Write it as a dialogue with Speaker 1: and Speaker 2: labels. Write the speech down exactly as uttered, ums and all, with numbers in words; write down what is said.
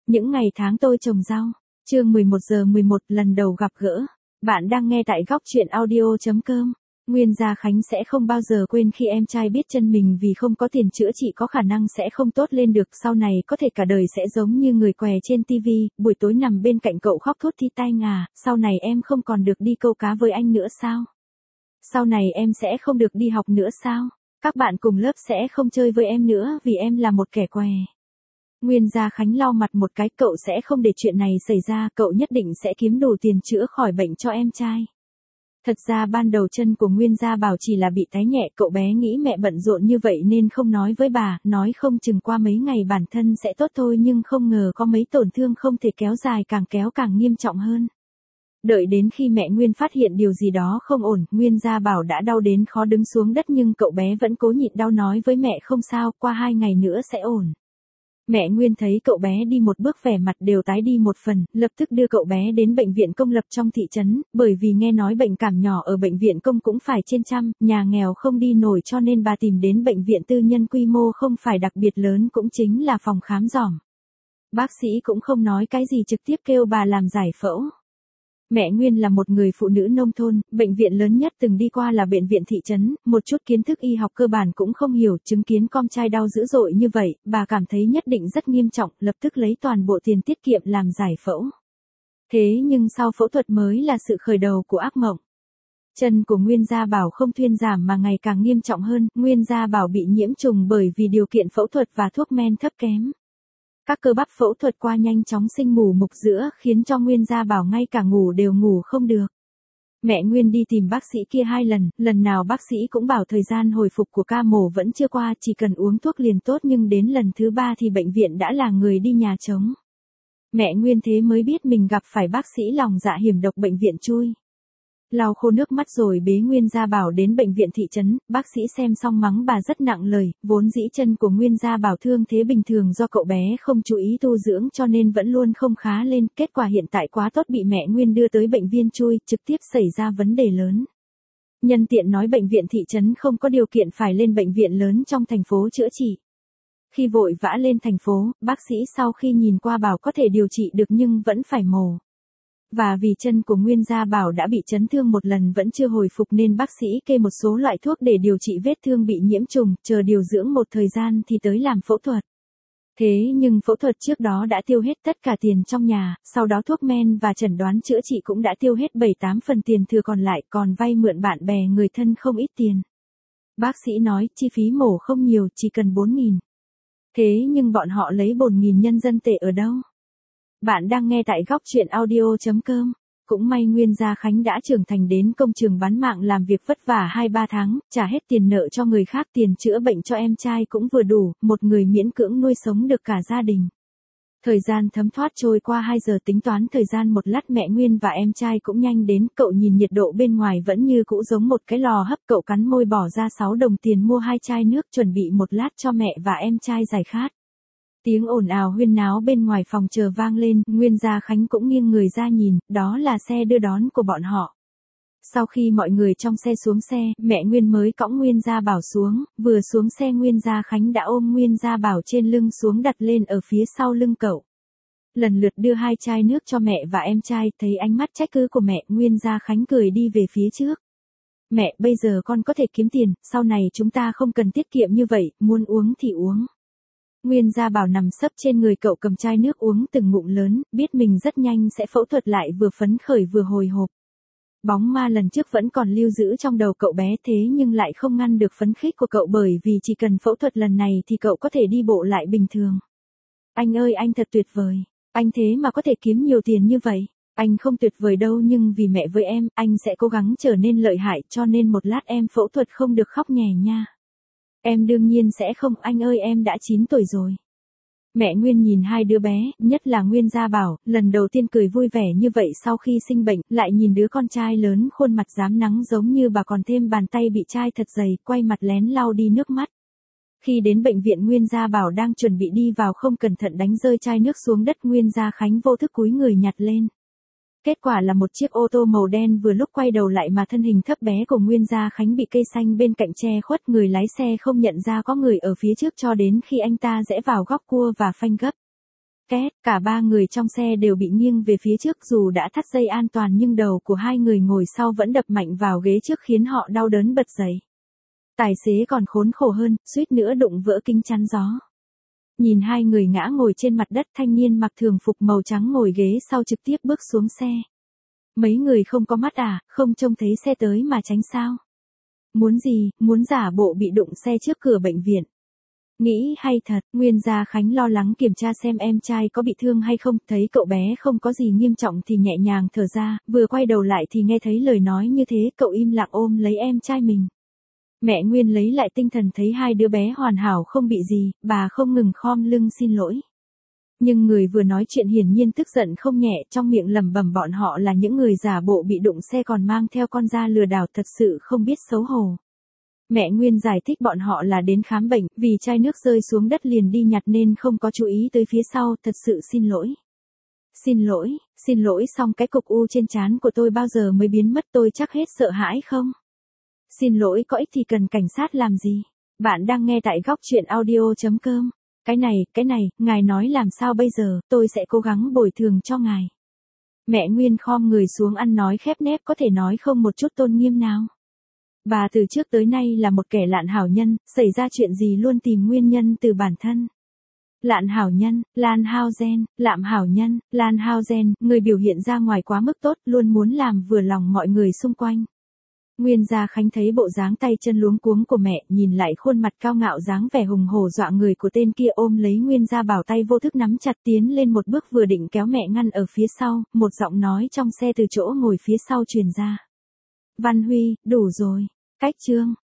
Speaker 1: Những ngày tháng tôi trồng rau. Chương mười một giờ mười một lần đầu gặp gỡ. Bạn đang nghe tại góc truyện audio chấm com. Nguyên Gia Khánh sẽ không bao giờ quên khi em trai biết chân mình vì không có tiền chữa trị có khả năng sẽ không tốt lên được, sau này có thể cả đời sẽ giống như người què trên tivi, buổi tối nằm bên cạnh cậu khóc thút thít tai ngà, sau này em không còn được đi câu cá với anh nữa sao? Sau này em sẽ không được đi học nữa sao? Các bạn cùng lớp sẽ không chơi với em nữa vì em là một kẻ què. Nguyên Gia Khánh lau mặt một cái, cậu sẽ không để chuyện này xảy ra, cậu nhất định sẽ kiếm đủ tiền chữa khỏi bệnh cho em trai. Thật ra ban đầu chân của Nguyên Gia Bảo chỉ là bị tái nhẹ, cậu bé nghĩ mẹ bận rộn như vậy nên không nói với bà, nói không chừng qua mấy ngày bản thân sẽ tốt thôi, nhưng không ngờ có mấy tổn thương không thể kéo dài, càng kéo càng nghiêm trọng hơn. Đợi đến khi mẹ Nguyên phát hiện điều gì đó không ổn, Nguyên Gia Bảo đã đau đến khó đứng xuống đất, nhưng cậu bé vẫn cố nhịn đau nói với mẹ không sao, qua hai ngày nữa sẽ ổn. Mẹ Nguyên thấy cậu bé đi một bước vẻ mặt đều tái đi một phần, lập tức đưa cậu bé đến bệnh viện công lập trong thị trấn, bởi vì nghe nói bệnh cảm nhỏ ở bệnh viện công cũng phải trên trăm, nhà nghèo không đi nổi cho nên bà tìm đến bệnh viện tư nhân quy mô không phải đặc biệt lớn, cũng chính là phòng khám giỏm. Bác sĩ cũng không nói cái gì, trực tiếp kêu bà làm giải phẫu. Mẹ Nguyên là một người phụ nữ nông thôn, bệnh viện lớn nhất từng đi qua là bệnh viện thị trấn, một chút kiến thức y học cơ bản cũng không hiểu, chứng kiến con trai đau dữ dội như vậy, bà cảm thấy nhất định rất nghiêm trọng, lập tức lấy toàn bộ tiền tiết kiệm làm giải phẫu. Thế nhưng sau phẫu thuật mới là sự khởi đầu của ác mộng. Chân của Nguyên Gia Bảo không thuyên giảm mà ngày càng nghiêm trọng hơn, Nguyên Gia Bảo bị nhiễm trùng bởi vì điều kiện phẫu thuật và thuốc men thấp kém. Các cơ bắp phẫu thuật qua nhanh chóng sinh mù mục giữa, khiến cho Nguyên Gia Bảo ngay cả ngủ đều ngủ không được. Mẹ Nguyên đi tìm bác sĩ kia hai lần, lần nào bác sĩ cũng bảo thời gian hồi phục của ca mổ vẫn chưa qua, chỉ cần uống thuốc liền tốt, nhưng đến lần thứ ba thì bệnh viện đã là người đi nhà trống. Mẹ Nguyên thế mới biết mình gặp phải bác sĩ lòng dạ hiểm độc bệnh viện chui. Lau khô nước mắt rồi bế Nguyên Gia Bảo đến bệnh viện thị trấn, bác sĩ xem xong mắng bà rất nặng lời, vốn dĩ chân của Nguyên Gia Bảo thương thế bình thường do cậu bé không chú ý tu dưỡng cho nên vẫn luôn không khá lên, kết quả hiện tại quá tốt bị mẹ Nguyên đưa tới bệnh viện chui, trực tiếp xảy ra vấn đề lớn. Nhân tiện nói bệnh viện thị trấn không có điều kiện phải lên bệnh viện lớn trong thành phố chữa trị. Khi vội vã lên thành phố, bác sĩ sau khi nhìn qua bảo có thể điều trị được nhưng vẫn phải mổ. Và vì chân của Nguyên Gia Bảo đã bị chấn thương một lần vẫn chưa hồi phục nên bác sĩ kê một số loại thuốc để điều trị vết thương bị nhiễm trùng, chờ điều dưỡng một thời gian thì tới làm phẫu thuật. Thế nhưng phẫu thuật trước đó đã tiêu hết tất cả tiền trong nhà, sau đó thuốc men và chẩn đoán chữa trị cũng đã tiêu hết bảy tám phần tiền thừa còn lại, còn vay mượn bạn bè người thân không ít tiền. Bác sĩ nói chi phí mổ không nhiều, chỉ cần bốn nghìn. Thế nhưng bọn họ lấy bốn nghìn nhân dân tệ ở đâu? Bạn đang nghe tại góc truyện audio chấm com. Cũng may Nguyên Gia Khánh đã trưởng thành đến công trường bán mạng làm việc vất vả hai ba tháng, trả hết tiền nợ cho người khác, tiền chữa bệnh cho em trai cũng vừa đủ, một người miễn cưỡng nuôi sống được cả gia đình. Thời gian thấm thoát trôi qua hai giờ, tính toán thời gian một lát mẹ Nguyên và em trai cũng nhanh đến, cậu nhìn nhiệt độ bên ngoài vẫn như cũ giống một cái lò hấp, cậu cắn môi bỏ ra sáu đồng tiền mua hai chai nước chuẩn bị một lát cho mẹ và em trai giải khát. Tiếng ồn ào huyên náo bên ngoài phòng chờ vang lên, Nguyên Gia Khánh cũng nghiêng người ra nhìn, đó là xe đưa đón của bọn họ. Sau khi mọi người trong xe xuống xe, mẹ Nguyên mới cõng Nguyên Gia Bảo xuống, vừa xuống xe Nguyên Gia Khánh đã ôm Nguyên Gia Bảo trên lưng xuống đặt lên ở phía sau lưng cậu. Lần lượt đưa hai chai nước cho mẹ và em trai, thấy ánh mắt trách cứ của mẹ, Nguyên Gia Khánh cười đi về phía trước. Mẹ, bây giờ con có thể kiếm tiền, sau này chúng ta không cần tiết kiệm như vậy, muốn uống thì uống. Nguyên Gia Bảo nằm sấp trên người cậu cầm chai nước uống từng ngụm lớn, biết mình rất nhanh sẽ phẫu thuật lại, vừa phấn khởi vừa hồi hộp. Bóng ma lần trước vẫn còn lưu giữ trong đầu cậu bé, thế nhưng lại không ngăn được phấn khích của cậu, bởi vì chỉ cần phẫu thuật lần này thì cậu có thể đi bộ lại bình thường. Anh ơi, anh thật tuyệt vời. Anh thế mà có thể kiếm nhiều tiền như vậy. Anh không tuyệt vời đâu, nhưng vì mẹ với em, anh sẽ cố gắng trở nên lợi hại, cho nên một lát em phẫu thuật không được khóc nhè nha. Em đương nhiên sẽ không, anh ơi, em đã chín tuổi rồi. Mẹ Nguyên nhìn hai đứa bé, nhất là Nguyên Gia Bảo, lần đầu tiên cười vui vẻ như vậy sau khi sinh bệnh, lại nhìn đứa con trai lớn khuôn mặt rám nắng giống như bà còn thêm bàn tay bị chai thật dày, quay mặt lén lau đi nước mắt. Khi đến bệnh viện Nguyên Gia Bảo đang chuẩn bị đi vào không cẩn thận đánh rơi chai nước xuống đất, Nguyên Gia Khánh vô thức cúi người nhặt lên. Kết quả là một chiếc ô tô màu đen vừa lúc quay đầu lại mà thân hình thấp bé của Nguyên Gia Khánh bị cây xanh bên cạnh che khuất, người lái xe không nhận ra có người ở phía trước cho đến khi anh ta rẽ vào góc cua và phanh gấp. Két, cả ba người trong xe đều bị nghiêng về phía trước dù đã thắt dây an toàn nhưng đầu của hai người ngồi sau vẫn đập mạnh vào ghế trước khiến họ đau đớn bật dậy. Tài xế còn khốn khổ hơn, suýt nữa đụng vỡ kính chắn gió. Nhìn hai người ngã ngồi trên mặt đất, thanh niên mặc thường phục màu trắng ngồi ghế sau trực tiếp bước xuống xe. Mấy người không có mắt à, không trông thấy xe tới mà tránh sao? Muốn gì, muốn giả bộ bị đụng xe trước cửa bệnh viện. Nghĩ hay thật, Nguyên Gia Khánh lo lắng kiểm tra xem em trai có bị thương hay không, thấy cậu bé không có gì nghiêm trọng thì nhẹ nhàng thở ra, vừa quay đầu lại thì nghe thấy lời nói như thế, cậu im lặng ôm lấy em trai mình. Mẹ Nguyên lấy lại tinh thần thấy hai đứa bé hoàn hảo không bị gì, bà không ngừng khom lưng xin lỗi. Nhưng người vừa nói chuyện hiển nhiên tức giận không nhẹ, trong miệng lẩm bẩm bọn họ là những người giả bộ bị đụng xe còn mang theo con ra lừa đảo, thật sự không biết xấu hổ. Mẹ Nguyên giải thích bọn họ là đến khám bệnh, vì chai nước rơi xuống đất liền đi nhặt nên không có chú ý tới phía sau, thật sự xin lỗi. Xin lỗi, xin lỗi xong cái cục u trên trán của tôi bao giờ mới biến mất, tôi chắc hết sợ hãi không? Xin lỗi có ích thì cần cảnh sát làm gì? Bạn đang nghe tại góc chuyện audio chấm com. Cái này, cái này, ngài nói làm sao bây giờ, tôi sẽ cố gắng bồi thường cho ngài. Mẹ Nguyên khom người xuống ăn nói khép nép, có thể nói không một chút tôn nghiêm nào. Bà từ trước tới nay là một kẻ lạn hảo nhân, xảy ra chuyện gì luôn tìm nguyên nhân từ bản thân. Lạn hảo nhân, Lan Hao-gen, lạm hảo nhân, Lan Hao-gen, người biểu hiện ra ngoài quá mức tốt, luôn muốn làm vừa lòng mọi người xung quanh. Nguyên Gia Khánh thấy bộ dáng tay chân luống cuống của mẹ, nhìn lại khuôn mặt cao ngạo dáng vẻ hùng hổ dọa người của tên kia, ôm lấy Nguyên Gia Bảo tay vô thức nắm chặt, tiến lên một bước vừa định kéo mẹ ngăn ở phía sau, một giọng nói trong xe từ chỗ ngồi phía sau truyền ra. Văn Huy, đủ rồi. Cách chương,